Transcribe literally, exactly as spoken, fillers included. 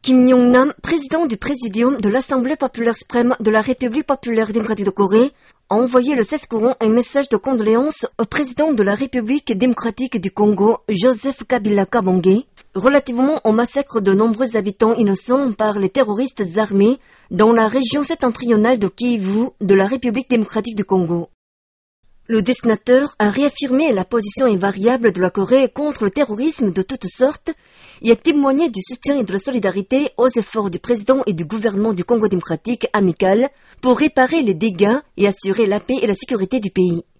Kim Yong-nam, président du Présidium de l'Assemblée populaire suprême de la République populaire démocratique de Corée, a envoyé le seize courant un message de condoléances au président de la République démocratique du Congo, Joseph Kabila Kabange, relativement au massacre de nombreux habitants innocents par les terroristes armés dans la région septentrionale de Kivu de la République démocratique du Congo. Le dessinateur a réaffirmé la position invariable de la Corée contre le terrorisme de toutes sortes et a témoigné du soutien et de la solidarité aux efforts du président et du gouvernement du Congo démocratique amical pour réparer les dégâts et assurer la paix et la sécurité du pays.